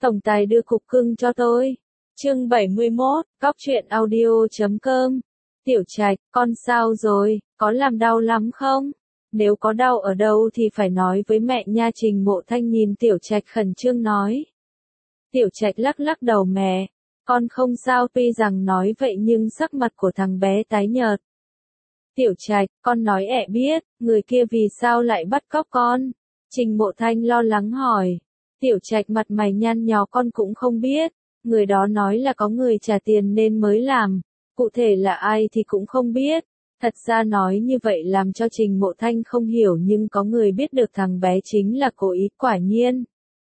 Tổng tài đưa cục cưng cho tôi. Chương 71, Góc truyện audio.com. Tiểu Trạch, con sao rồi, có làm đau lắm không? Nếu có đau ở đâu thì phải nói với mẹ nha. Trình Mộ Thanh nhìn Tiểu Trạch khẩn trương nói. Tiểu Trạch lắc lắc đầu mẹ, con không sao. Tuy rằng nói vậy nhưng sắc mặt của thằng bé tái nhợt. Tiểu Trạch, con nói ẹ biết, người kia vì sao lại bắt cóc con? Trình Mộ Thanh lo lắng hỏi. Tiểu Trạch mặt mày nhăn nhó, con cũng không biết, người đó nói là có người trả tiền nên mới làm, cụ thể là ai thì cũng không biết. Thật ra nói như vậy làm cho Trình Mộ Thanh không hiểu, nhưng có người biết được thằng bé chính là cố ý. Quả nhiên.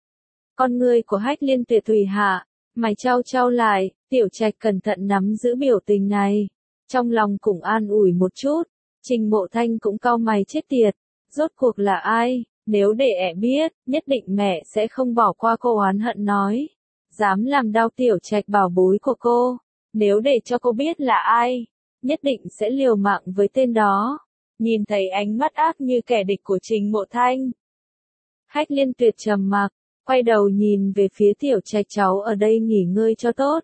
Con người của Hách Liên Tuyệt thủy hạ, mày trao trao lại. Tiểu Trạch cẩn thận nắm giữ biểu tình này, trong lòng cũng an ủi một chút. Trình Mộ Thanh cũng cau mày, chết tiệt, rốt cuộc là ai? Nếu để ẹ biết, nhất định mẹ sẽ không bỏ qua. Cô oán hận nói. Dám làm đau Tiểu Trạch bảo bối của cô. Nếu để cho cô biết là ai, nhất định sẽ liều mạng với tên đó. Nhìn thấy ánh mắt ác như kẻ địch của Trình Mộ Thanh, Hách Liên Tuyệt trầm mặc, quay đầu nhìn về phía Tiểu Trạch, cháu ở đây nghỉ ngơi cho tốt.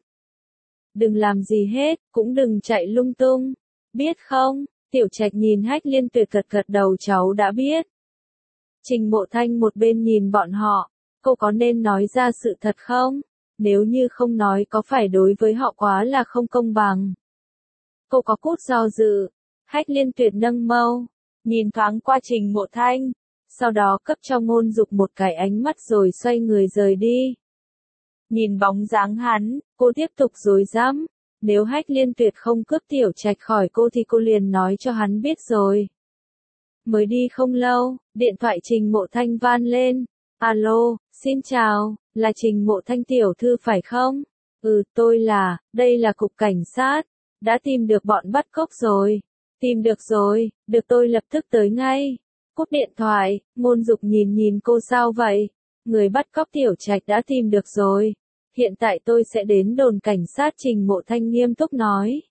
Đừng làm gì hết, cũng đừng chạy lung tung. Biết không? Tiểu Trạch nhìn Hách Liên Tuyệt gật gật đầu, cháu đã biết. Trình Mộ Thanh một bên nhìn bọn họ, cô có nên nói ra sự thật không? Nếu như không nói có phải đối với họ quá là không công bằng? Cô có chút do dự. Hách Liên Tuyệt nâng mâu, nhìn thoáng qua Trình Mộ Thanh, sau đó cấp cho Ngôn Dục một cái ánh mắt rồi xoay người rời đi. Nhìn bóng dáng hắn, cô tiếp tục rối rắm. Nếu Hách Liên Tuyệt không cướp Tiểu Trạch khỏi cô thì cô liền nói cho hắn biết rồi. Mới đi không lâu, điện thoại Trình Mộ Thanh vang lên. Alo, xin chào, là Trình Mộ Thanh tiểu thư phải không? Tôi là, đây là cục cảnh sát. Đã tìm được bọn bắt cóc rồi. Tìm được rồi, được, tôi lập tức tới ngay. Cúp điện thoại, Ngôn Dục nhìn cô, sao vậy? Người bắt cóc Tiểu Trạch đã tìm được rồi. Hiện tại tôi sẽ đến đồn cảnh sát. Trình Mộ Thanh nghiêm túc nói.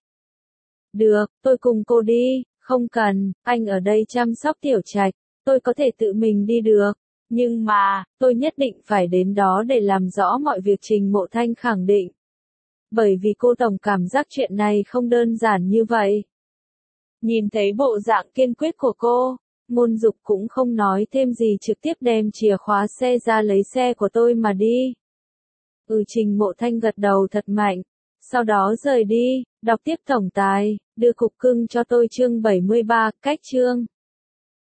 Được, tôi cùng cô đi. Không cần, anh ở đây chăm sóc Tiểu Trạch, tôi có thể tự mình đi được. Nhưng mà, tôi nhất định phải đến đó để làm rõ mọi việc. Trình Mộ Thanh khẳng định. Bởi vì cô tổng cảm giác chuyện này không đơn giản như vậy. Nhìn thấy bộ dạng kiên quyết của cô, Ngôn Dục cũng không nói thêm gì, trực tiếp đem chìa khóa xe ra, lấy xe của tôi mà đi. Trình Mộ Thanh gật đầu thật mạnh, sau đó rời đi. Đọc tiếp. Tổng tài, đưa cục cưng cho tôi. Chương 73, cách chương.